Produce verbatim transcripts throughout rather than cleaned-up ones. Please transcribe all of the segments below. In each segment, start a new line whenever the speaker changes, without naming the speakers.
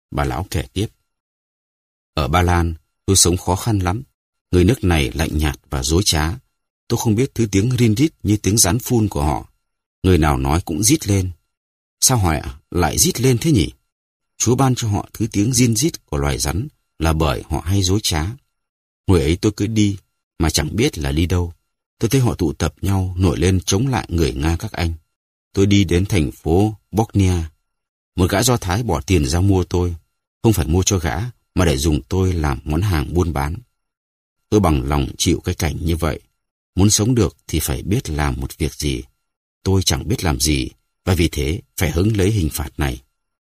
Bà lão kể tiếp. Ở Ba Lan, tôi sống khó khăn lắm. Người nước này lạnh nhạt và dối trá. Tôi không biết thứ tiếng rin rít như tiếng rắn phun của họ. Người nào nói cũng rít lên. Sao họ lại rít lên thế nhỉ? Chúa ban cho họ thứ tiếng rin rít của loài rắn là bởi họ hay dối trá. Hồi ấy tôi cứ đi, mà chẳng biết là đi đâu. Tôi thấy họ tụ tập nhau nổi lên chống lại người Nga các anh. Tôi đi đến thành phố Bosnia. Một gã Do Thái bỏ tiền ra mua tôi. Không phải mua cho gã, mà để dùng tôi làm món hàng buôn bán. Tôi bằng lòng chịu cái cảnh như vậy. Muốn sống được thì phải biết làm một việc gì. Tôi chẳng biết làm gì, và vì thế phải hứng lấy hình phạt này.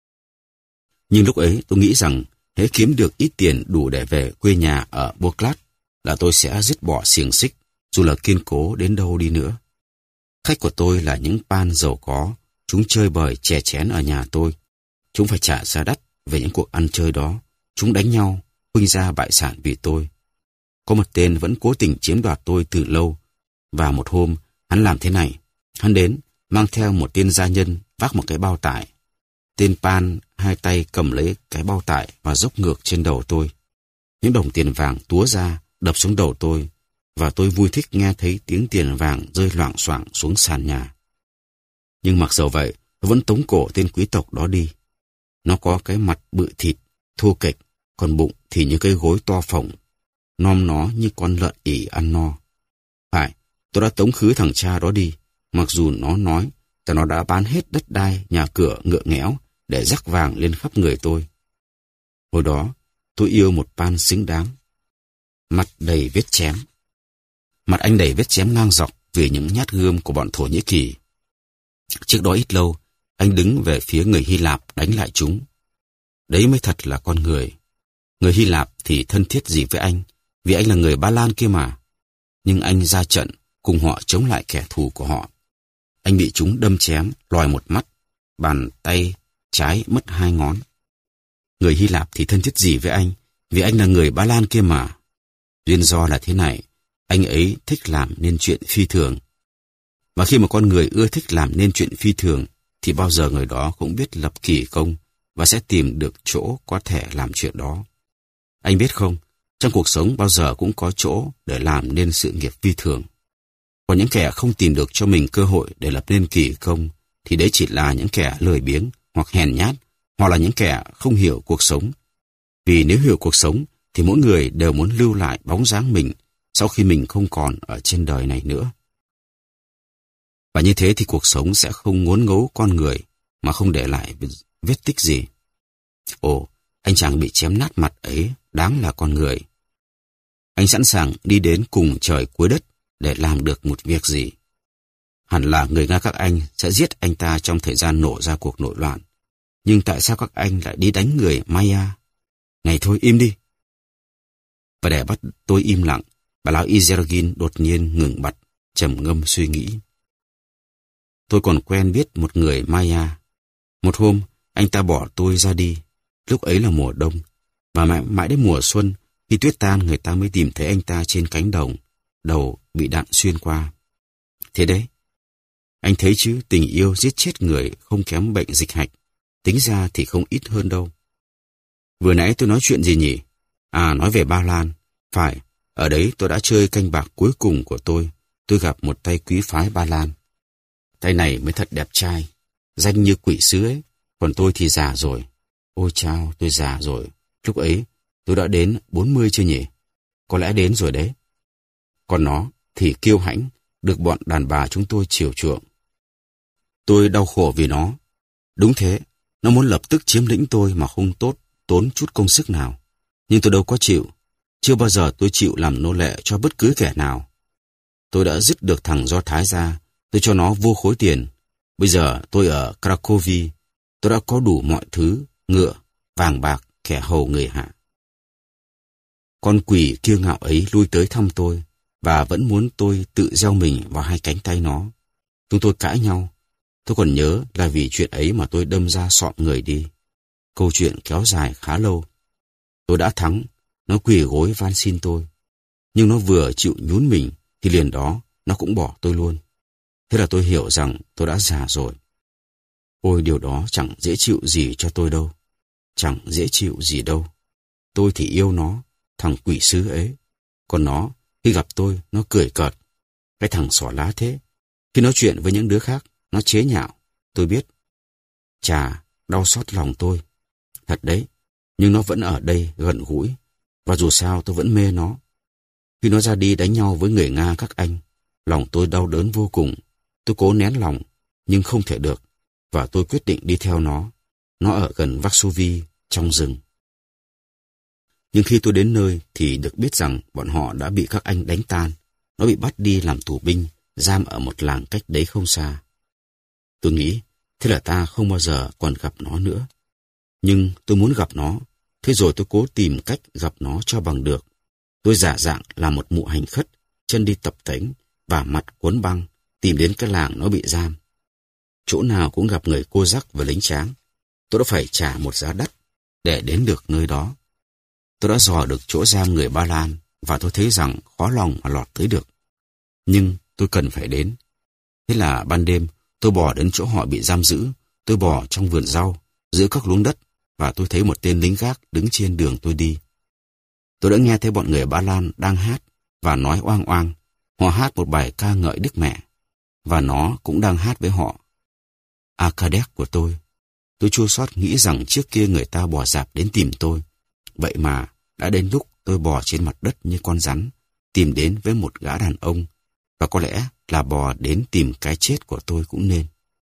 Nhưng lúc ấy tôi nghĩ rằng hễ kiếm được ít tiền đủ để về quê nhà ở Boclat là tôi sẽ dứt bỏ xiềng xích, dù là kiên cố đến đâu đi nữa. Khách của tôi là những pan giàu có, chúng chơi bời chè chén ở nhà tôi. Chúng phải trả giá đắt về những cuộc ăn chơi đó. Chúng đánh nhau, huynh ra bại sản vì tôi. Có một tên vẫn cố tình chiếm đoạt tôi từ lâu, và một hôm hắn làm thế này. Hắn đến, mang theo một tên gia nhân vác một cái bao tải. Tên pan hai tay cầm lấy cái bao tải và dốc ngược trên đầu tôi. Những đồng tiền vàng túa ra, đập xuống đầu tôi, và tôi vui thích nghe thấy tiếng tiền vàng rơi loảng xoảng xuống sàn nhà. Nhưng mặc dầu vậy, tôi vẫn tống cổ tên quý tộc đó đi. Nó có cái mặt bự thịt, thô kệch, còn bụng thì như cái gối to phồng, nom nó như con lợn ỉ ăn no. Phải, tôi đã tống khứ thằng cha đó đi, mặc dù nó nói rằng nó đã bán hết đất đai, nhà cửa ngựa nghẽo để rắc vàng lên khắp người tôi. Hồi đó, tôi yêu một pan xứng đáng. Mặt đầy vết chém. Mặt anh đầy vết chém ngang dọc vì những nhát gươm của bọn Thổ Nhĩ Kỳ. Trước đó ít lâu, anh đứng về phía người Hy Lạp đánh lại chúng. Đấy mới thật là con người. Người Hy Lạp thì thân thiết gì với anh, vì anh là người Ba Lan kia mà. Nhưng anh ra trận cùng họ chống lại kẻ thù của họ. Anh bị chúng đâm chém, lòi một mắt, bàn tay trái mất hai ngón. Người Hy Lạp thì thân thiết gì với anh, vì anh là người Ba Lan kia mà. Duyên do là thế này, anh ấy thích làm nên chuyện phi thường. Và khi mà con người ưa thích làm nên chuyện phi thường, thì bao giờ người đó cũng biết lập kỳ công và sẽ tìm được chỗ có thể làm chuyện đó. Anh biết không, trong cuộc sống bao giờ cũng có chỗ để làm nên sự nghiệp phi thường. Còn những kẻ không tìm được cho mình cơ hội để lập nên kỳ công, thì đấy chỉ là những kẻ lười biếng hoặc hèn nhát, hoặc là những kẻ không hiểu cuộc sống. Vì nếu hiểu cuộc sống, thì mỗi người đều muốn lưu lại bóng dáng mình sau khi mình không còn ở trên đời này nữa. Và như thế thì cuộc sống sẽ không ngốn ngấu con người mà không để lại vết tích gì. Ồ, anh chàng bị chém nát mặt ấy đáng là con người. Anh sẵn sàng đi đến cùng trời cuối đất để làm được một việc gì. Hẳn là người Nga các anh sẽ giết anh ta trong thời gian nổ ra cuộc nội loạn. Nhưng tại sao các anh lại đi đánh người Maya? Này thôi im đi. Và để bắt tôi im lặng, bà lão Izergin đột nhiên ngừng bặt, trầm ngâm suy nghĩ. Tôi còn quen biết một người Maya. Một hôm, anh ta bỏ tôi ra đi. Lúc ấy là mùa đông, và mãi, mãi đến mùa xuân, khi tuyết tan người ta mới tìm thấy anh ta trên cánh đồng, đầu bị đạn xuyên qua. Thế đấy, anh thấy chứ, tình yêu giết chết người không kém bệnh dịch hạch, tính ra thì không ít hơn đâu. Vừa nãy tôi nói chuyện gì nhỉ? À, nói về Ba Lan. Phải, ở đấy tôi đã chơi canh bạc cuối cùng của tôi. Tôi gặp một tay quý phái Ba Lan. Tay này mới thật đẹp trai, danh như quỷ sứ ấy, còn tôi thì già rồi. Ôi chao, tôi già rồi. Lúc ấy, tôi đã đến bốn mươi chưa nhỉ? Có lẽ đến rồi đấy. Còn nó thì kiêu hãnh, được bọn đàn bà chúng tôi chiều chuộng. Tôi đau khổ vì nó. Đúng thế, nó muốn lập tức chiếm lĩnh tôi mà không tốt, tốn chút công sức nào. Nhưng tôi đâu có chịu. Chưa bao giờ tôi chịu làm nô lệ cho bất cứ kẻ nào. Tôi đã dứt được thằng Do Thái ra, tôi cho nó vô khối tiền. Bây giờ tôi ở Cracovia, tôi đã có đủ mọi thứ, ngựa, vàng bạc, kẻ hầu người hạ. Con quỷ kiêu ngạo ấy lui tới thăm tôi, và vẫn muốn tôi tự gieo mình vào hai cánh tay nó. Chúng tôi cãi nhau. Tôi còn nhớ là vì chuyện ấy mà tôi đâm ra sọm người đi. Câu chuyện kéo dài khá lâu. Tôi đã thắng, nó quỳ gối van xin tôi. Nhưng nó vừa chịu nhún mình, thì liền đó nó cũng bỏ tôi luôn. Thế là tôi hiểu rằng tôi đã già rồi. Ôi, điều đó chẳng dễ chịu gì cho tôi đâu. chẳng dễ chịu gì đâu. Tôi thì yêu nó, thằng quỷ sứ ấy. Còn nó, khi gặp tôi, nó cười cợt. Cái thằng xỏ lá thế. Khi nói chuyện với những đứa khác, nó chế nhạo. Tôi biết. Chà, đau xót lòng tôi. Thật đấy, nhưng nó vẫn ở đây gần gũi. Và dù sao tôi vẫn mê nó. Khi nó ra đi đánh nhau với người Nga các anh, lòng tôi đau đớn vô cùng. Tôi cố nén lòng, nhưng không thể được. Và tôi quyết định đi theo nó. Nó ở gần Varsovie, trong rừng. Nhưng khi tôi đến nơi thì được biết rằng bọn họ đã bị các anh đánh tan. Nó bị bắt đi làm tù binh, giam ở một làng cách đấy không xa. Tôi nghĩ, thế là ta không bao giờ còn gặp nó nữa. Nhưng tôi muốn gặp nó, thế rồi tôi cố tìm cách gặp nó cho bằng được. Tôi giả dạng là một mụ hành khất, chân đi tập tễnh và mặt quấn băng, tìm đến cái làng nó bị giam. Chỗ nào cũng gặp người cô dắc và lính tráng. Tôi đã phải trả một giá đắt để đến được nơi đó. Tôi đã dò được chỗ giam người Ba Lan và tôi thấy rằng khó lòng mà lọt tới được. Nhưng tôi cần phải đến. Thế là ban đêm tôi bò đến chỗ họ bị giam giữ. Tôi bò trong vườn rau, giữa các luống đất và tôi thấy một tên lính gác đứng trên đường tôi đi. Tôi đã nghe thấy bọn người Ba Lan đang hát và nói oang oang. Họ hát một bài ca ngợi Đức Mẹ và nó cũng đang hát với họ. Arkadek của tôi. Tôi chua xót nghĩ rằng trước kia người ta bò dạp đến tìm tôi. Vậy mà đã đến lúc tôi bò trên mặt đất như con rắn, tìm đến với một gã đàn ông, và có lẽ là bò đến tìm cái chết của tôi cũng nên.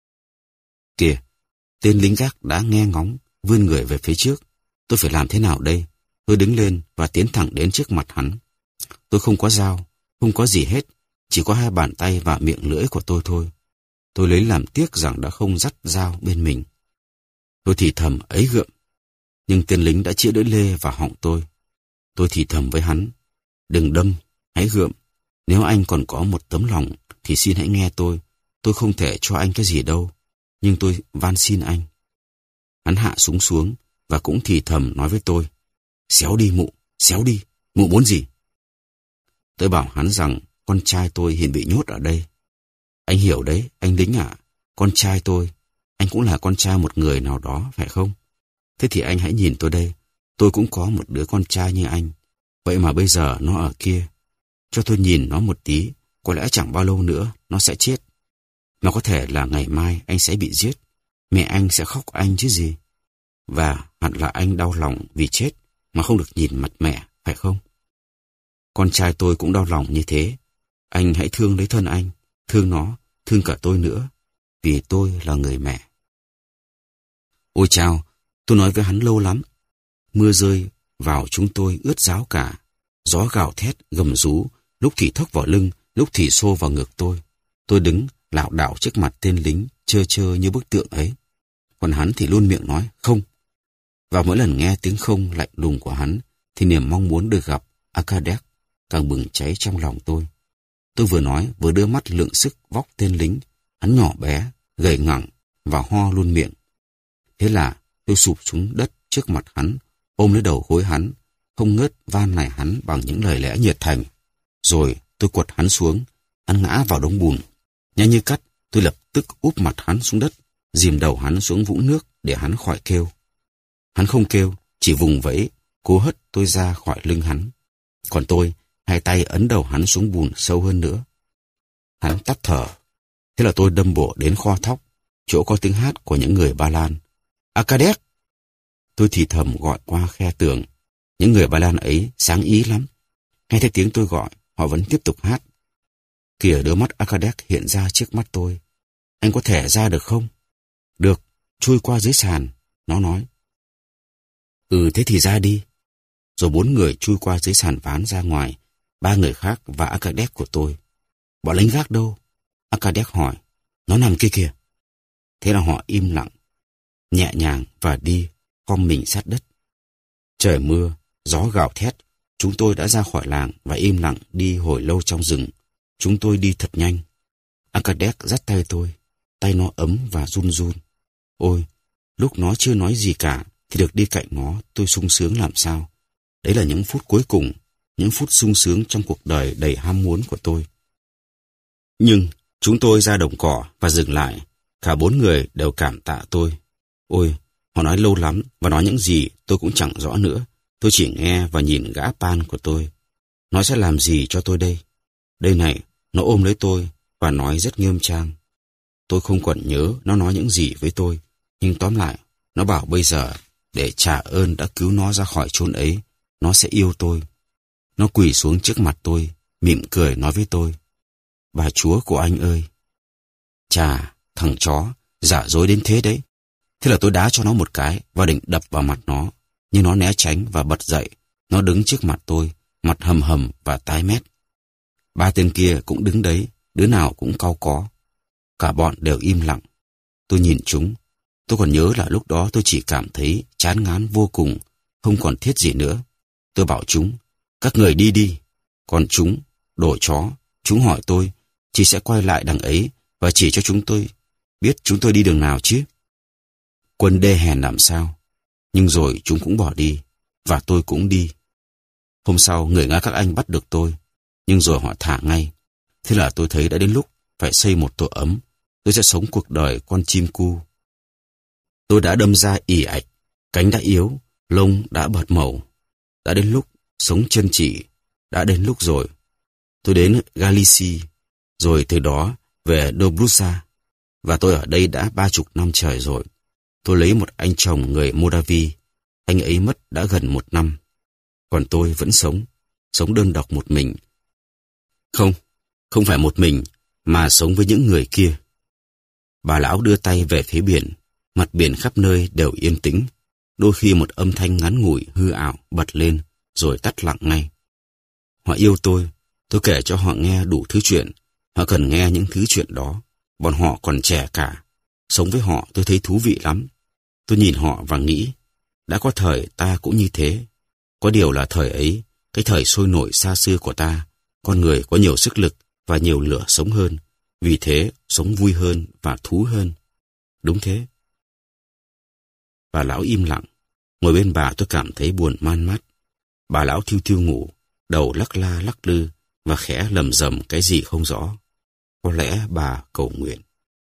Kìa, tên lính gác đã nghe ngóng, vươn người về phía trước. Tôi phải làm thế nào đây? Tôi đứng lên và tiến thẳng đến trước mặt hắn. Tôi không có dao, không có gì hết, chỉ có hai bàn tay và miệng lưỡi của tôi thôi. Tôi lấy làm tiếc rằng đã không dắt dao bên mình. Tôi thì thầm ấy gượm, nhưng tên lính đã chĩa lưỡi lê vào họng tôi. Tôi thì thầm với hắn, đừng đâm, hãy gượm. Nếu anh còn có một tấm lòng thì xin hãy nghe tôi. Tôi không thể cho anh cái gì đâu, nhưng tôi van xin anh. Hắn hạ súng xuống và cũng thì thầm nói với tôi, xéo đi mụ, xéo đi, mụ muốn gì? Tôi bảo hắn rằng con trai tôi hiện bị nhốt ở đây. Anh hiểu đấy, anh lính ạ, con trai tôi, anh cũng là con trai một người nào đó, phải không? Thế thì anh hãy nhìn tôi đây, tôi cũng có một đứa con trai như anh. Vậy mà bây giờ nó ở kia. Cho tôi nhìn nó một tí, có lẽ chẳng bao lâu nữa nó sẽ chết. Nó có thể là ngày mai anh sẽ bị giết. Mẹ anh sẽ khóc anh chứ gì. Và hẳn là anh đau lòng vì chết mà không được nhìn mặt mẹ, phải không? Con trai tôi cũng đau lòng như thế. Anh hãy thương lấy thân anh, thương nó, thương cả tôi nữa, vì tôi là người mẹ. Ôi chao, tôi nói với hắn lâu lắm. Mưa rơi vào chúng tôi ướt ráo cả. Gió gào thét, gầm rú, lúc thì thốc vào lưng, lúc thì xô vào ngực tôi. Tôi đứng lảo đảo trước mặt tên lính, trơ trơ như bức tượng ấy. Còn hắn thì luôn miệng nói không. Và mỗi lần nghe tiếng không lạnh lùng của hắn, thì niềm mong muốn được gặp Arkadek càng bừng cháy trong lòng tôi. Tôi vừa nói vừa đưa mắt lượng sức vóc tên lính. Hắn nhỏ bé, gầy ngẳng và ho luôn miệng. Thế là tôi sụp xuống đất trước mặt hắn, ôm lấy đầu gối hắn, không ngớt van nài hắn bằng những lời lẽ nhiệt thành. Rồi tôi quật hắn xuống, hắn ngã vào đống bùn. Nhanh như cắt, tôi lập tức úp mặt hắn xuống đất, dìm đầu hắn xuống vũng nước để hắn khỏi kêu. Hắn không kêu, chỉ vùng vẫy, cố hất tôi ra khỏi lưng hắn. Còn tôi, hai tay ấn đầu hắn xuống bùn sâu hơn nữa. Hắn tắt thở. Thế là tôi đâm bộ đến kho thóc, chỗ có tiếng hát của những người Ba Lan. Arkadek! Tôi thì thầm gọi qua khe tường. Những người Ba Lan ấy sáng ý lắm. Nghe thấy tiếng tôi gọi, họ vẫn tiếp tục hát. Kìa, đôi mắt Arkadek hiện ra trước mắt tôi. Anh có thể ra được không? Được, chui qua dưới sàn, nó nói. Ừ, thế thì ra đi. Rồi bốn người chui qua dưới sàn ván ra ngoài, ba người khác và Arkadek của tôi. Bọn lính gác đâu? Arkadek hỏi. Nó nằm kia kìa. Thế là họ im lặng, nhẹ nhàng và đi, khom mình sát đất. Trời mưa, gió gào thét, chúng tôi đã ra khỏi làng và im lặng đi hồi lâu trong rừng. Chúng tôi đi thật nhanh. Arkadek dắt tay tôi, tay nó ấm và run run. Ôi, lúc nó chưa nói gì cả, thì được đi cạnh nó, tôi sung sướng làm sao. Đấy là những phút cuối cùng, những phút sung sướng trong cuộc đời đầy ham muốn của tôi. Nhưng chúng tôi ra đồng cỏ và dừng lại. Cả bốn người đều cảm tạ tôi. Ôi, Họ nói lâu lắm và nói những gì tôi cũng chẳng rõ nữa. Tôi chỉ nghe và nhìn gã Pan của tôi. Nó sẽ làm gì cho tôi đây? Đây này, nó ôm lấy tôi và nói rất nghiêm trang. Tôi không còn nhớ nó nói những gì với tôi, nhưng tóm lại, nó bảo bây giờ, để trả ơn đã cứu nó ra khỏi chốn ấy, nó sẽ yêu tôi. Nó quỳ xuống trước mặt tôi, mỉm cười nói với tôi, bà Chúa của anh ơi. Chà, thằng chó, giả dối đến thế đấy. Thế là tôi đá cho nó một cái và định đập vào mặt nó, nhưng nó né tránh và bật dậy. Nó đứng trước mặt tôi, mặt hầm hầm và tái mét. Ba tên kia cũng đứng đấy, đứa nào cũng cau có. Cả bọn đều im lặng. Tôi nhìn chúng. Tôi còn nhớ là lúc đó tôi chỉ cảm thấy chán ngán vô cùng, không còn thiết gì nữa. Tôi bảo chúng, các người đi đi. Còn chúng, đồ chó, chúng hỏi tôi, chị sẽ quay lại đằng ấy và chỉ cho chúng tôi biết chúng tôi đi đường nào chứ. Quân đê hèn làm sao. Nhưng rồi chúng cũng bỏ đi, và tôi cũng đi. Hôm sau, người Nga các anh bắt được tôi, nhưng rồi họ thả ngay. Thế là tôi thấy đã đến lúc phải xây một tổ ấm. Tôi sẽ sống cuộc đời con chim cu. Tôi đã đâm ra ì ạch, cánh đã yếu, lông đã bật màu. Đã đến lúc sống chân chỉ, đã đến lúc rồi. Tôi đến Galicia, rồi từ đó về Dobruja, và tôi ở đây đã ba chục năm trời rồi. Tôi lấy một anh chồng người Moldavi, anh ấy mất đã gần một năm. Còn tôi vẫn sống, sống đơn độc một mình. Không, không phải một mình, mà sống với những người kia. Bà lão đưa tay về phía biển, mặt biển khắp nơi đều yên tĩnh. Đôi khi một âm thanh ngắn ngủi hư ảo bật lên, rồi tắt lặng ngay. Họ yêu tôi, tôi kể cho họ nghe đủ thứ chuyện. Họ cần nghe những thứ chuyện đó. Bọn họ còn trẻ cả. Sống với họ tôi thấy thú vị lắm. Tôi nhìn họ và nghĩ, đã có thời ta cũng như thế. Có điều là thời ấy, cái thời sôi nổi xa xưa của ta, con người có nhiều sức lực và nhiều lửa sống hơn. Vì thế, sống vui hơn và thú hơn. Đúng thế. Bà lão im lặng. Ngồi bên bà tôi cảm thấy buồn man mát. Bà lão thiu thiu ngủ, đầu lắc la lắc lư và khẽ lầm rầm cái gì không rõ. Có lẽ bà cầu nguyện.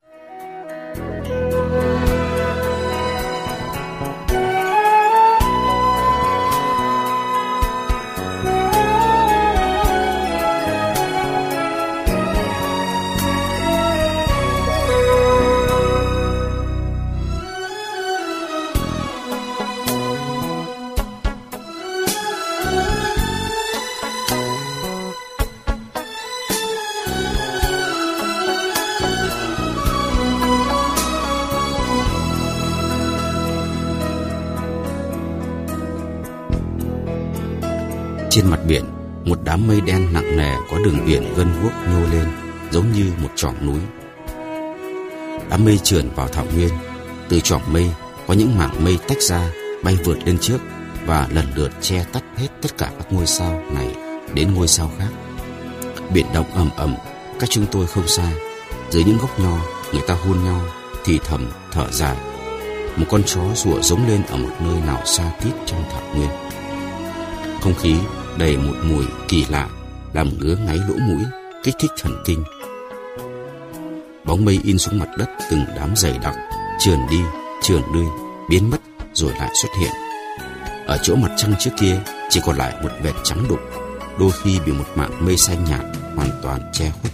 Trên mặt biển, một đám mây đen nặng nề có đường biển gân guốc nhô lên, giống như một chòm núi. Đám mây trườn vào thảo nguyên. Từ chòm mây có những mảng mây tách ra, bay vượt lên trước và lần lượt che tắt hết tất cả các ngôi sao này đến ngôi sao khác. Biển động ầm ầm, cách chúng tôi không xa. Dưới những gốc nho, người ta hôn nhau, thì thầm, thở dài. Một con chó sủa giống lên ở một nơi nào xa tít trong thảo nguyên. Không khí đầy một mùi kỳ lạ, làm ngứa ngáy lỗ mũi, kích thích thần kinh. Bóng mây in xuống mặt đất từng đám dày đặc, trườn đi, trườn lui, biến mất rồi lại xuất hiện. Ở chỗ mặt trăng trước kia chỉ còn lại một vệt trắng đục, đôi khi bị một mảng mây xanh nhạt hoàn toàn che khuất.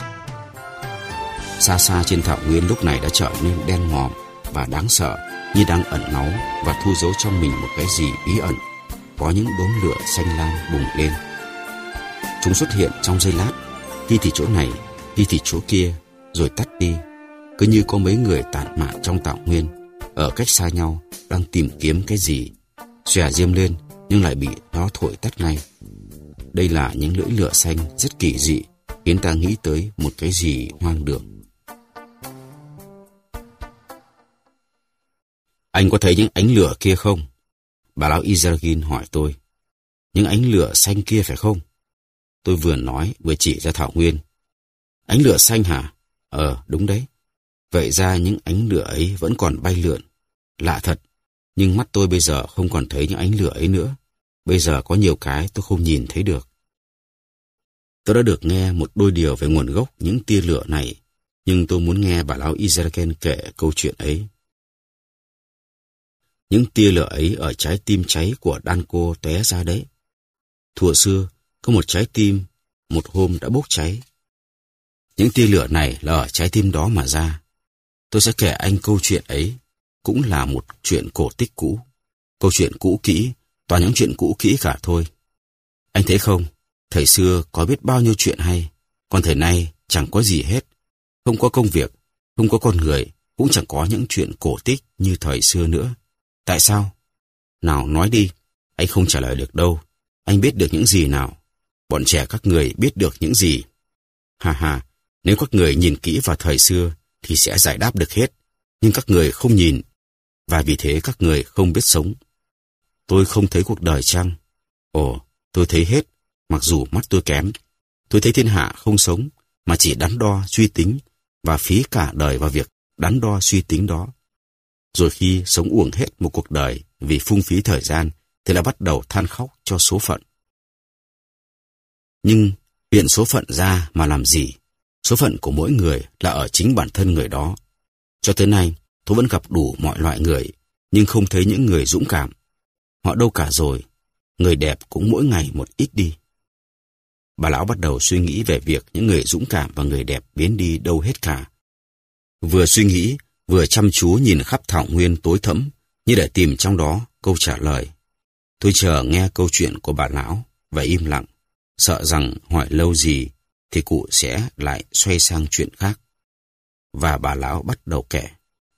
Xa xa trên thảo nguyên lúc này đã trở nên đen ngòm và đáng sợ, như đang ẩn náu và thu giấu trong mình một cái gì bí ẩn. Có những đốm lửa xanh lam bùng lên. Chúng xuất hiện trong giây lát, khi thì chỗ này, khi thì chỗ kia, rồi tắt đi. Cứ như có mấy người tản mạn trong thảo nguyên, ở cách xa nhau, đang tìm kiếm cái gì. Xòe diêm lên, nhưng lại bị gió thổi tắt ngay. Đây là những lưỡi lửa xanh rất kỳ dị, khiến ta nghĩ tới một cái gì hoang đường. Anh có thấy những ánh lửa kia không? Bà lão Izergin hỏi tôi. Những ánh lửa xanh kia phải không? Tôi vừa nói vừa chỉ ra thảo nguyên. Ánh lửa xanh hả? Ờ, đúng đấy. Vậy ra những ánh lửa ấy vẫn còn bay lượn. Lạ thật, nhưng mắt tôi bây giờ không còn thấy những ánh lửa ấy nữa. Bây giờ có nhiều cái tôi không nhìn thấy được. Tôi đã được nghe một đôi điều về nguồn gốc những tia lửa này, nhưng tôi muốn nghe bà lão Izergin kể câu chuyện ấy. Những tia lửa ấy ở trái tim cháy của Danko tóe ra đấy. Thuở xưa, có một trái tim, một hôm đã bốc cháy. Những tia lửa này là ở trái tim đó mà ra. Tôi sẽ kể anh câu chuyện ấy, cũng là một chuyện cổ tích cũ. Câu chuyện cũ kỹ, toàn những chuyện cũ kỹ cả thôi. Anh thấy không, thời xưa có biết bao nhiêu chuyện hay, còn thời nay chẳng có gì hết. Không có công việc, không có con người, cũng chẳng có những chuyện cổ tích như thời xưa nữa. Tại sao? Nào nói đi, anh không trả lời được đâu. Anh biết được những gì nào? Bọn trẻ các người biết được những gì? Ha ha, nếu các người nhìn kỹ vào thời xưa thì sẽ giải đáp được hết. Nhưng các người không nhìn, và vì thế các người không biết sống. Tôi không thấy cuộc đời chăng? Ồ, tôi thấy hết, mặc dù mắt tôi kém. Tôi thấy thiên hạ không sống, mà chỉ đắn đo suy tính, và phí cả đời vào việc đắn đo suy tính đó. Rồi khi sống uổng hết một cuộc đời vì phung phí thời gian, thì lại bắt đầu than khóc cho số phận. Nhưng viện số phận ra mà làm gì? Số phận của mỗi người là ở chính bản thân người đó. Cho tới nay, tôi vẫn gặp đủ mọi loại người, nhưng không thấy những người dũng cảm. Họ đâu cả rồi, người đẹp cũng mỗi ngày một ít đi. Bà lão bắt đầu suy nghĩ về việc những người dũng cảm và người đẹp biến đi đâu hết cả. Vừa suy nghĩ, vừa chăm chú nhìn khắp thảo nguyên tối thẫm, như để tìm trong đó câu trả lời. Tôi chờ nghe câu chuyện của bà lão và im lặng, sợ rằng hỏi lâu gì thì cụ sẽ lại xoay sang chuyện khác. Và bà lão bắt đầu kể.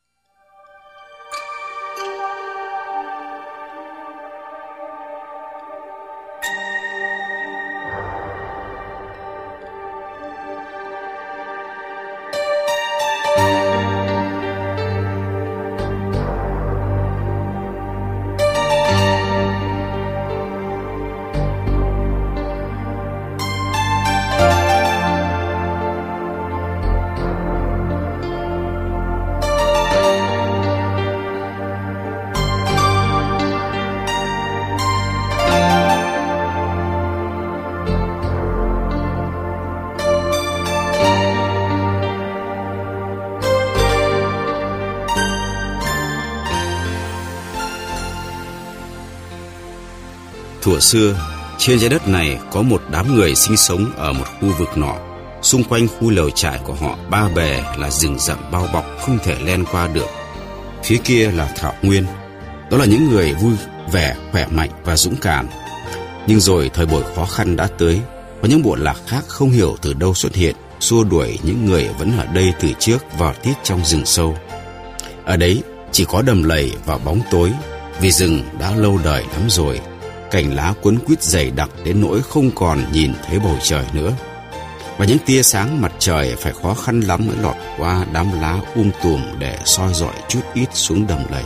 Thuở xưa, trên trái đất này có một đám người sinh sống ở một khu vực nọ. Xung quanh khu lều trại của họ ba bề là rừng rậm bao bọc không thể len qua được. Phía kia là thảo nguyên. Đó là những người vui vẻ, khỏe mạnh và dũng cảm. Nhưng rồi thời buổi khó khăn đã tới. Có những bộ lạc khác không hiểu từ đâu xuất hiện, xua đuổi những người vẫn ở đây từ trước vào tít trong rừng sâu. Ở đấy chỉ có đầm lầy và bóng tối, vì rừng đã lâu đời lắm rồi. Cành lá cuốn quýt dày đặc đến nỗi không còn nhìn thấy bầu trời nữa. Và những tia sáng mặt trời phải khó khăn lắm mới lọt qua đám lá um tùm để soi rọi chút ít xuống đầm lầy.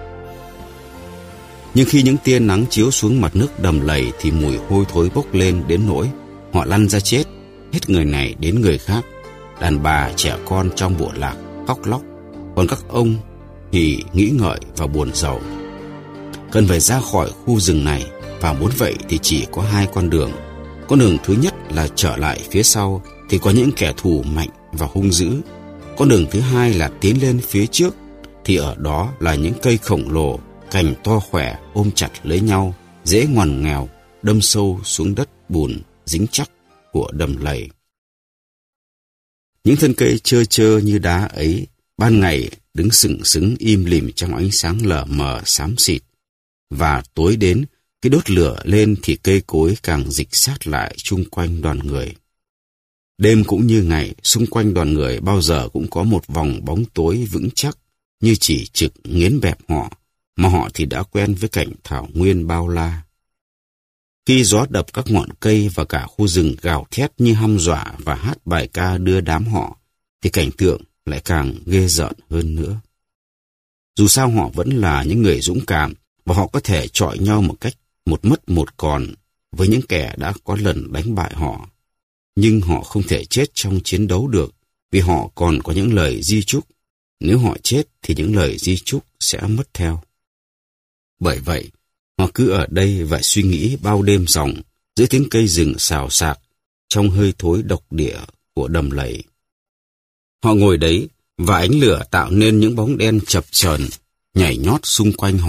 Nhưng khi những tia nắng chiếu xuống mặt nước đầm lầy thì mùi hôi thối bốc lên đến nỗi họ lăn ra chết, hết người này đến người khác. Đàn bà trẻ con trong bộ lạc khóc lóc, còn các ông thì nghĩ ngợi và buồn rầu. Cần phải ra khỏi khu rừng này, và muốn vậy thì chỉ có hai con đường. Con đường thứ nhất là trở lại phía sau thì có những kẻ thù mạnh và hung dữ. Con đường thứ hai là tiến lên phía trước thì ở đó là những cây khổng lồ, cành to khỏe ôm chặt lấy nhau, dễ ngoằn nghèo, đâm sâu xuống đất bùn dính chắc của đầm lầy. Những thân cây trơ trơ như đá ấy ban ngày đứng sừng sững im lìm trong ánh sáng lờ mờ xám xịt, và tối đến khi đốt lửa lên thì cây cối càng dịch sát lại chung quanh đoàn người. Đêm cũng như ngày, xung quanh đoàn người bao giờ cũng có một vòng bóng tối vững chắc, như chỉ trực nghiến bẹp họ, mà họ thì đã quen với cảnh thảo nguyên bao la. Khi gió đập các ngọn cây và cả khu rừng gào thét như hăm dọa và hát bài ca đưa đám họ, thì cảnh tượng lại càng ghê rợn hơn nữa. Dù sao họ vẫn là những người dũng cảm, và họ có thể chọi nhau một cách một mất một còn với những kẻ đã có lần đánh bại họ. Nhưng họ không thể chết trong chiến đấu được, vì họ còn có những lời di chúc. Nếu họ chết thì những lời di chúc sẽ mất theo. Bởi vậy, họ cứ ở đây và suy nghĩ bao đêm ròng giữa tiếng cây rừng xào xạc trong hơi thối độc địa của đầm lầy. Họ ngồi đấy và ánh lửa tạo nên những bóng đen chập chờn nhảy nhót xung quanh họ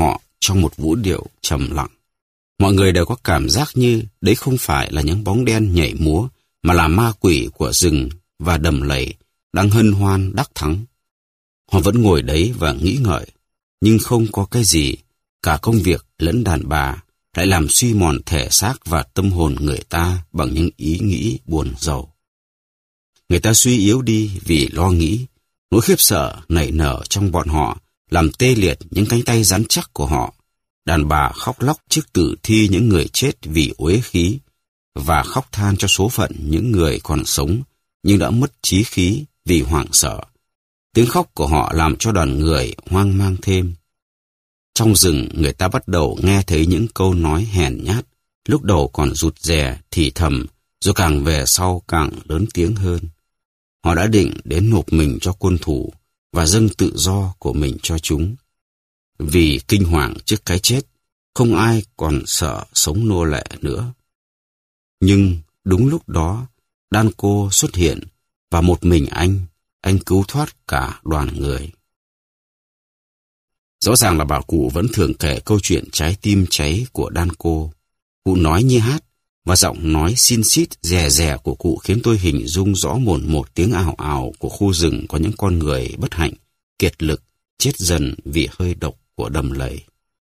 trong một vũ điệu trầm lặng. Mọi người đều có cảm giác như đấy không phải là những bóng đen nhảy múa, mà là ma quỷ của rừng và đầm lầy đang hân hoan đắc thắng. Họ vẫn ngồi đấy và nghĩ ngợi, nhưng không có cái gì, cả công việc lẫn đàn bà, lại làm suy mòn thể xác và tâm hồn người ta bằng những ý nghĩ buồn rầu. Người ta suy yếu đi vì lo nghĩ, nỗi khiếp sợ nảy nở trong bọn họ, làm tê liệt những cánh tay rắn chắc của họ. Đàn bà khóc lóc trước tử thi những người chết vì uế khí, và khóc than cho số phận những người còn sống, nhưng đã mất trí khí vì hoảng sợ. Tiếng khóc của họ làm cho đoàn người hoang mang thêm. Trong rừng, người ta bắt đầu nghe thấy những câu nói hèn nhát, lúc đầu còn rụt rè, thì thầm, rồi càng về sau càng lớn tiếng hơn. Họ đã định đến nộp mình cho quân thủ và dâng tự do của mình cho chúng. Vì kinh hoàng trước cái chết, không ai còn sợ sống nô lệ nữa. Nhưng đúng lúc đó, Danko xuất hiện, và một mình anh, anh cứu thoát cả đoàn người. Rõ ràng là bà cụ vẫn thường kể câu chuyện trái tim cháy của Danko. Cụ nói như hát, và giọng nói xin xít rè rè của cụ khiến tôi hình dung rõ mồn một tiếng ào ào của khu rừng có những con người bất hạnh, kiệt lực, chết dần vì hơi độc của đầm lầy.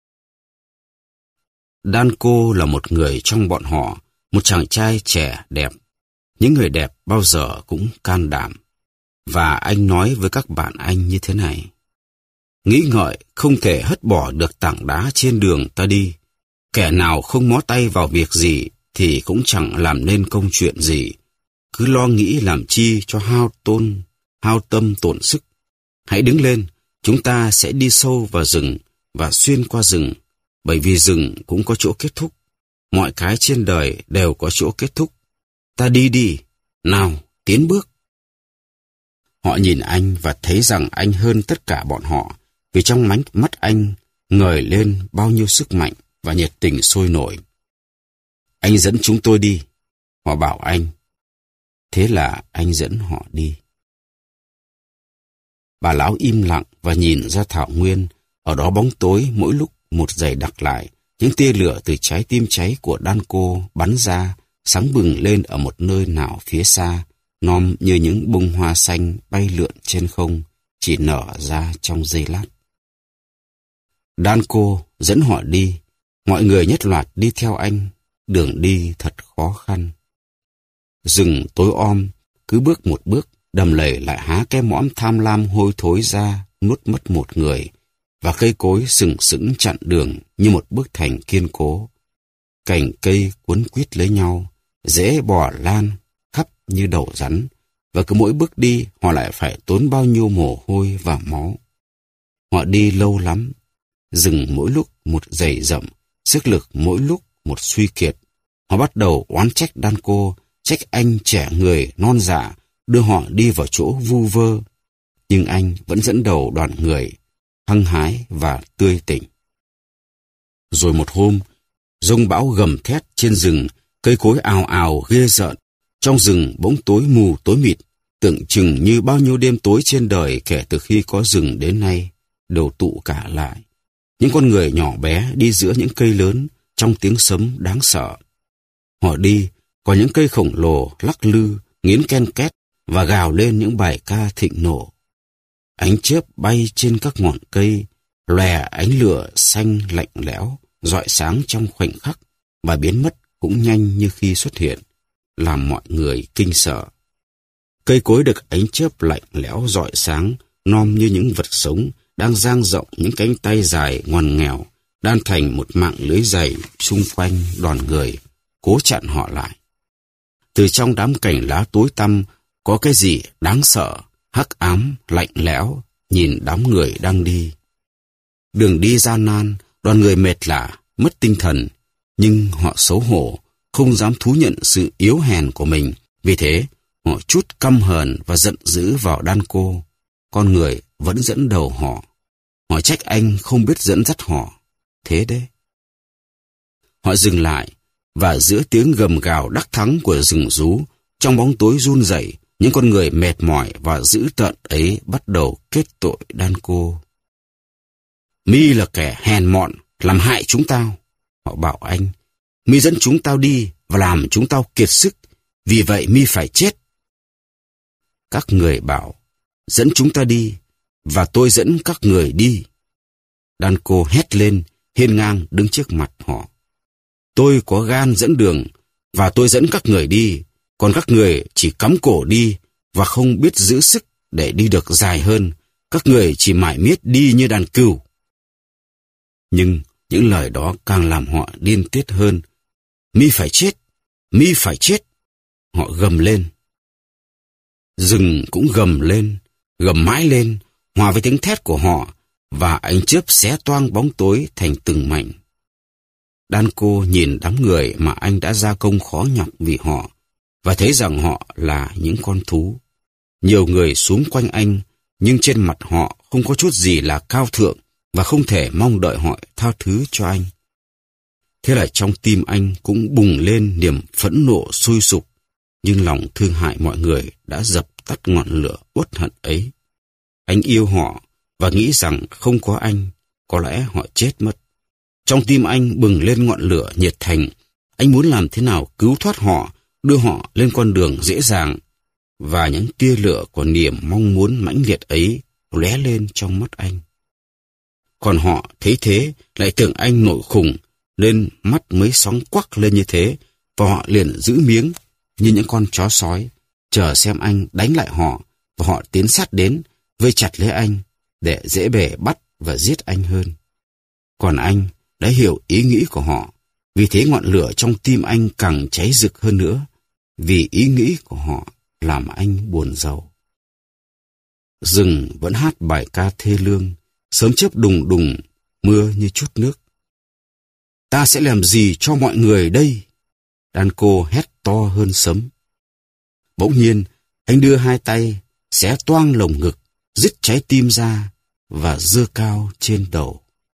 Danko là một người trong bọn họ, một chàng trai trẻ đẹp. Những người đẹp bao giờ cũng can đảm. Và anh nói với các bạn anh như thế này: nghĩ ngợi không thể hất bỏ được tảng đá trên đường ta đi. Kẻ nào không mó tay vào việc gì thì cũng chẳng làm nên công chuyện gì. Cứ lo nghĩ làm chi cho hao tôn, hao tâm tổn sức. Hãy đứng lên, chúng ta sẽ đi sâu vào rừng và xuyên qua rừng, bởi vì rừng cũng có chỗ kết thúc. Mọi cái trên đời đều có chỗ kết thúc. Ta đi đi, nào, tiến bước. Họ nhìn anh và thấy rằng anh hơn tất cả bọn họ, vì trong mánh mắt anh ngời lên bao nhiêu sức mạnh và nhiệt tình sôi nổi. Anh dẫn chúng tôi đi, họ bảo anh. Thế là anh dẫn họ đi. Bà lão im lặng và nhìn ra thảo nguyên, ở đó bóng tối mỗi lúc một dày đặc lại. Những tia lửa từ trái tim cháy của Danko bắn ra, sáng bừng lên ở một nơi nào phía xa, nom như những bông hoa xanh bay lượn trên không, chỉ nở ra trong giây lát. Danko dẫn họ đi, mọi người nhất loạt đi theo anh, đường đi thật khó khăn. Rừng tối om, cứ bước một bước, đầm lầy lại há cái mõm tham lam hôi thối ra, nuốt mất một người, và cây cối sừng sững chặn đường như một bức thành kiên cố. Cành cây quấn quýt lấy nhau, rễ bò lan khắp như đầu rắn, và cứ mỗi bước đi họ lại phải tốn bao nhiêu mồ hôi và máu. Họ đi lâu lắm, rừng mỗi lúc một dày rậm, sức lực mỗi lúc một suy kiệt. Họ bắt đầu oán trách Danko, trách anh trẻ người non dạ, đưa họ đi vào chỗ vu vơ. Nhưng anh vẫn dẫn đầu đoàn người, hăng hái và tươi tỉnh. Rồi một hôm, giông bão gầm thét trên rừng, cây cối ào ào ghê rợn. Trong rừng bỗng tối mù tối mịt, tưởng chừng như bao nhiêu đêm tối trên đời kể từ khi có rừng đến nay, đều tụ cả lại. Những con người nhỏ bé đi giữa những cây lớn, trong tiếng sấm đáng sợ. Họ đi, có những cây khổng lồ lắc lư, nghiến ken két và gào lên những bài ca thịnh nộ. Ánh chớp bay trên các ngọn cây, lòe ánh lửa xanh lạnh lẽo, rọi sáng trong khoảnh khắc và biến mất cũng nhanh như khi xuất hiện, làm mọi người kinh sợ. Cây cối được ánh chớp lạnh lẽo rọi sáng, nom như những vật sống đang dang rộng những cánh tay dài ngoằn nghèo, đan thành một mạng lưới dày xung quanh đoàn người, cố chặn họ lại. Từ trong đám cành lá tối tăm có cái gì đáng sợ, hắc ám, lạnh lẽo, nhìn đám người đang đi. Đường đi gian nan, đoàn người mệt lả, mất tinh thần, nhưng họ xấu hổ, không dám thú nhận sự yếu hèn của mình. Vì thế, họ trút căm hờn và giận dữ vào Danko. Con người vẫn dẫn đầu họ. Họ trách anh không biết dẫn dắt họ. Thế đấy. Họ dừng lại, và giữa tiếng gầm gào đắc thắng của rừng rú, trong bóng tối run rẩy, những con người mệt mỏi và dữ tợn ấy bắt đầu kết tội Danko. Mi là kẻ hèn mọn, làm hại chúng tao. Họ bảo anh, mi dẫn chúng tao đi và làm chúng tao kiệt sức, vì vậy mi phải chết. Các người bảo, dẫn chúng ta đi, và tôi dẫn các người đi. Danko hét lên, hiên ngang đứng trước mặt họ. Tôi có gan dẫn đường, và tôi dẫn các người đi, còn các người chỉ cắm cổ đi và không biết giữ sức để đi được dài hơn. Các người chỉ mải miết đi như đàn cừu. Nhưng những lời đó càng làm họ điên tiết hơn. Mi phải chết, mi phải chết. Họ gầm lên. Rừng cũng gầm lên, gầm mãi lên, hòa với tiếng thét của họ, và ánh chớp xé toang bóng tối thành từng mảnh. Danko nhìn đám người mà anh đã gia công khó nhọc vì họ, và thấy rằng họ là những con thú. Nhiều người xúm quanh anh, nhưng trên mặt họ không có chút gì là cao thượng, và không thể mong đợi họ tha thứ cho anh. Thế là trong tim anh cũng bùng lên niềm phẫn nộ sôi sục, nhưng lòng thương hại mọi người đã dập tắt ngọn lửa uất hận ấy. Anh yêu họ và nghĩ rằng không có anh, có lẽ họ chết mất. Trong tim anh bừng lên ngọn lửa nhiệt thành. Anh muốn làm thế nào cứu thoát họ, đưa họ lên con đường dễ dàng. Và những tia lửa của niềm mong muốn mãnh liệt ấy lóe lên trong mắt anh. Còn họ thấy thế lại tưởng anh nổi khùng, nên mắt mới sóng quắc lên như thế, và họ liền giữ miếng như những con chó sói, chờ xem anh đánh lại họ, và họ tiến sát đến, vây chặt lấy anh, để dễ bề bắt và giết anh hơn. Còn anh đã hiểu ý nghĩ của họ, vì thế ngọn lửa trong tim anh càng cháy rực hơn nữa, vì ý nghĩ của họ làm anh buồn rầu. Rừng vẫn hát bài ca thê lương, sớm chớp đùng đùng, mưa như chút nước. Ta sẽ làm gì cho mọi người đây? Danko hét to hơn sấm. Bỗng nhiên, anh đưa hai tay, xé toang lồng ngực, rít trái tim ra và giơ cao trên đầu.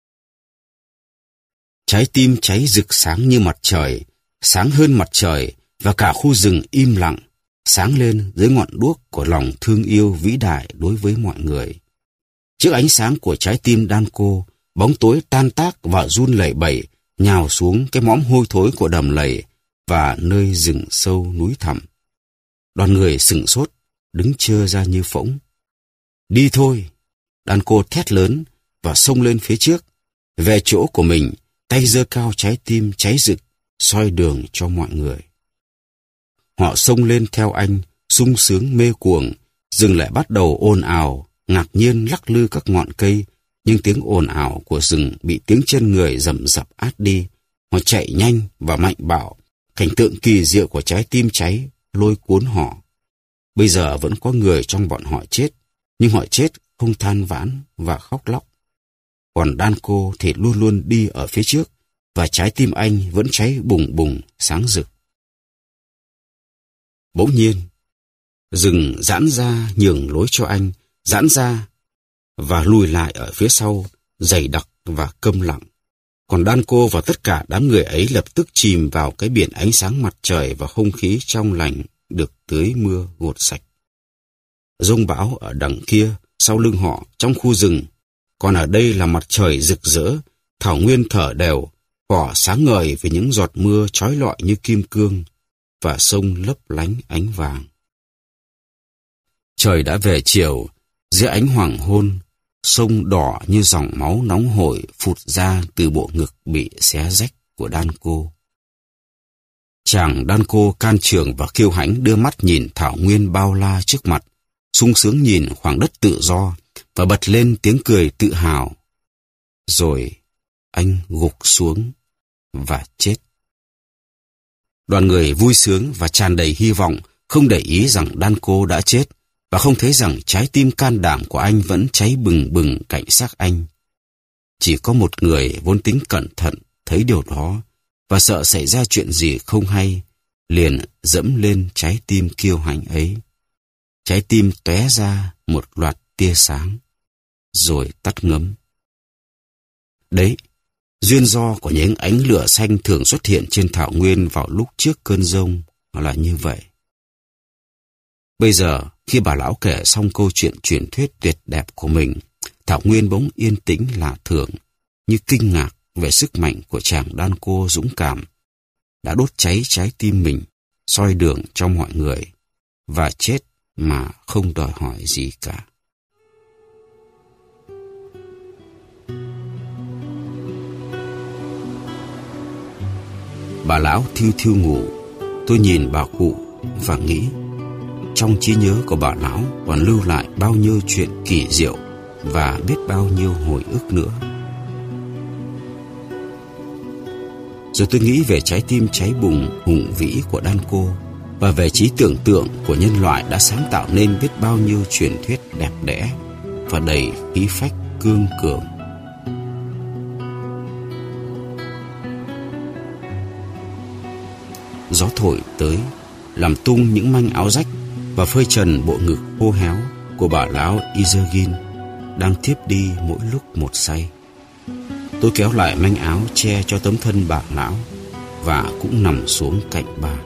Trái tim cháy rực sáng như mặt trời, sáng hơn mặt trời, và cả khu rừng im lặng, sáng lên dưới ngọn đuốc của lòng thương yêu vĩ đại đối với mọi người. Trước ánh sáng của trái tim Danko, bóng tối tan tác và run lẩy bẩy, nhào xuống cái mõm hôi thối của đầm lầy và nơi rừng sâu núi thẳm. Đoàn người sửng sốt, đứng trơ ra như phỗng. Đi thôi! Danko thét lớn và xông lên phía trước. Về chỗ của mình, tay giơ cao trái tim cháy rực, soi đường cho mọi người. Họ xông lên theo anh, sung sướng mê cuồng. Rừng lại bắt đầu ồn ào, ngạc nhiên lắc lư các ngọn cây, nhưng tiếng ồn ào của rừng bị tiếng chân người rầm rập át đi. Họ chạy nhanh và mạnh bạo. Cảnh tượng kỳ diệu của trái tim cháy lôi cuốn họ. Bây giờ vẫn có người trong bọn họ chết, nhưng họ chết không than vãn và khóc lóc. Còn Danko thì luôn luôn đi ở phía trước, và trái tim anh vẫn cháy bùng bùng, sáng rực. Bỗng nhiên, rừng giãn ra nhường lối cho anh, giãn ra và lùi lại ở phía sau, dày đặc và câm lặng. Còn Danko và tất cả đám người ấy lập tức chìm vào cái biển ánh sáng mặt trời và không khí trong lành được tưới mưa gột sạch. Giông bão ở đằng kia, sau lưng họ, trong khu rừng, còn ở đây là mặt trời rực rỡ, thảo nguyên thở đều, cỏ sáng ngời với những giọt mưa chói lọi như kim cương, và sông lấp lánh ánh vàng. Trời đã về chiều, dưới ánh hoàng hôn, sông đỏ như dòng máu nóng hổi phụt ra từ bộ ngực bị xé rách của Danko. Chàng Danko can trường và kiêu hãnh đưa mắt nhìn thảo nguyên bao la trước mặt, sung sướng nhìn khoảng đất tự do và bật lên tiếng cười tự hào. Rồi anh gục xuống và chết. Đoàn người vui sướng và tràn đầy hy vọng, không để ý rằng Danko đã chết và không thấy rằng trái tim can đảm của anh vẫn cháy bừng bừng cạnh xác anh. Chỉ có một người vốn tính cẩn thận thấy điều đó và sợ xảy ra chuyện gì không hay, liền dẫm lên trái tim kiêu hãnh ấy. Trái tim tóe ra một loạt tia sáng, rồi tắt ngấm. Đấy, duyên do của những ánh lửa xanh thường xuất hiện trên thảo nguyên vào lúc trước cơn giông là như vậy. Bây giờ, khi bà lão kể xong câu chuyện truyền thuyết tuyệt đẹp của mình, thảo nguyên bỗng yên tĩnh lạ thường, như kinh ngạc về sức mạnh của chàng đan cô dũng cảm, đã đốt cháy trái tim mình, soi đường cho mọi người, và chết mà không đòi hỏi gì cả. Bà lão thiu thiu ngủ. Tôi nhìn bà cụ và nghĩ, trong trí nhớ của bà lão còn lưu lại bao nhiêu chuyện kỳ diệu và biết bao nhiêu hồi ức nữa. Rồi tôi nghĩ về trái tim cháy bùng hùng vĩ của đan cô và về trí tưởng tượng của nhân loại đã sáng tạo nên biết bao nhiêu truyền thuyết đẹp đẽ và đầy khí phách cương cường. Gió thổi tới, làm tung những manh áo rách và phơi trần bộ ngực khô héo của bà lão Izergin đang thiếp đi mỗi lúc một say. Tôi kéo lại manh áo che cho tấm thân bà lão và cũng nằm xuống cạnh bà.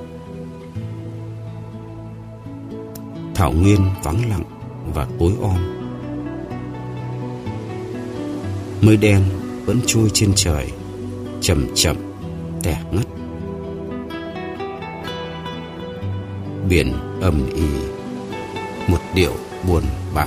Thảo nguyên vắng lặng và tối om. Mây đen vẫn trôi trên trời, chậm chậm tẻ ngắt. Biển ầm ĩ, một điệu buồn bã.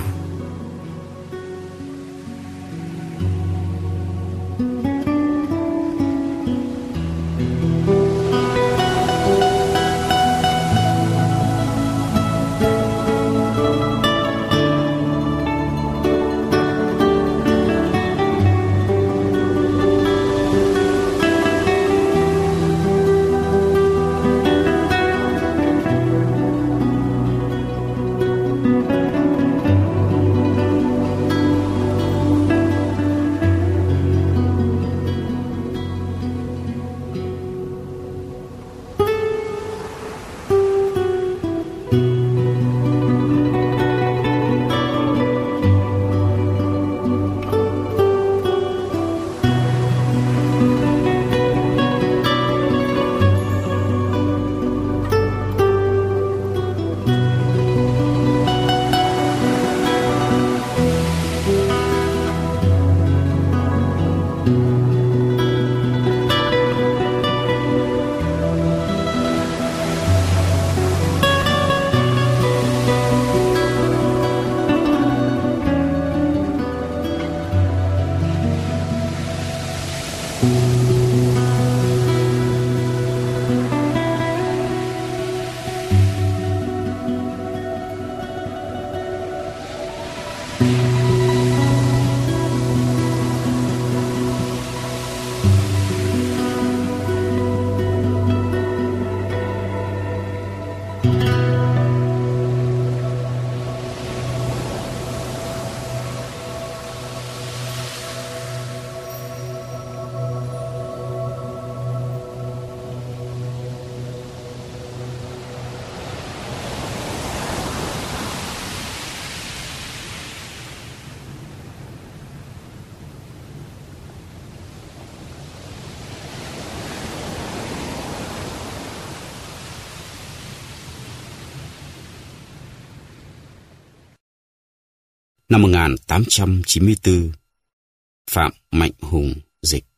Năm một nghìn tám trăm chín mươi tư, Phạm Mạnh Hùng dịch.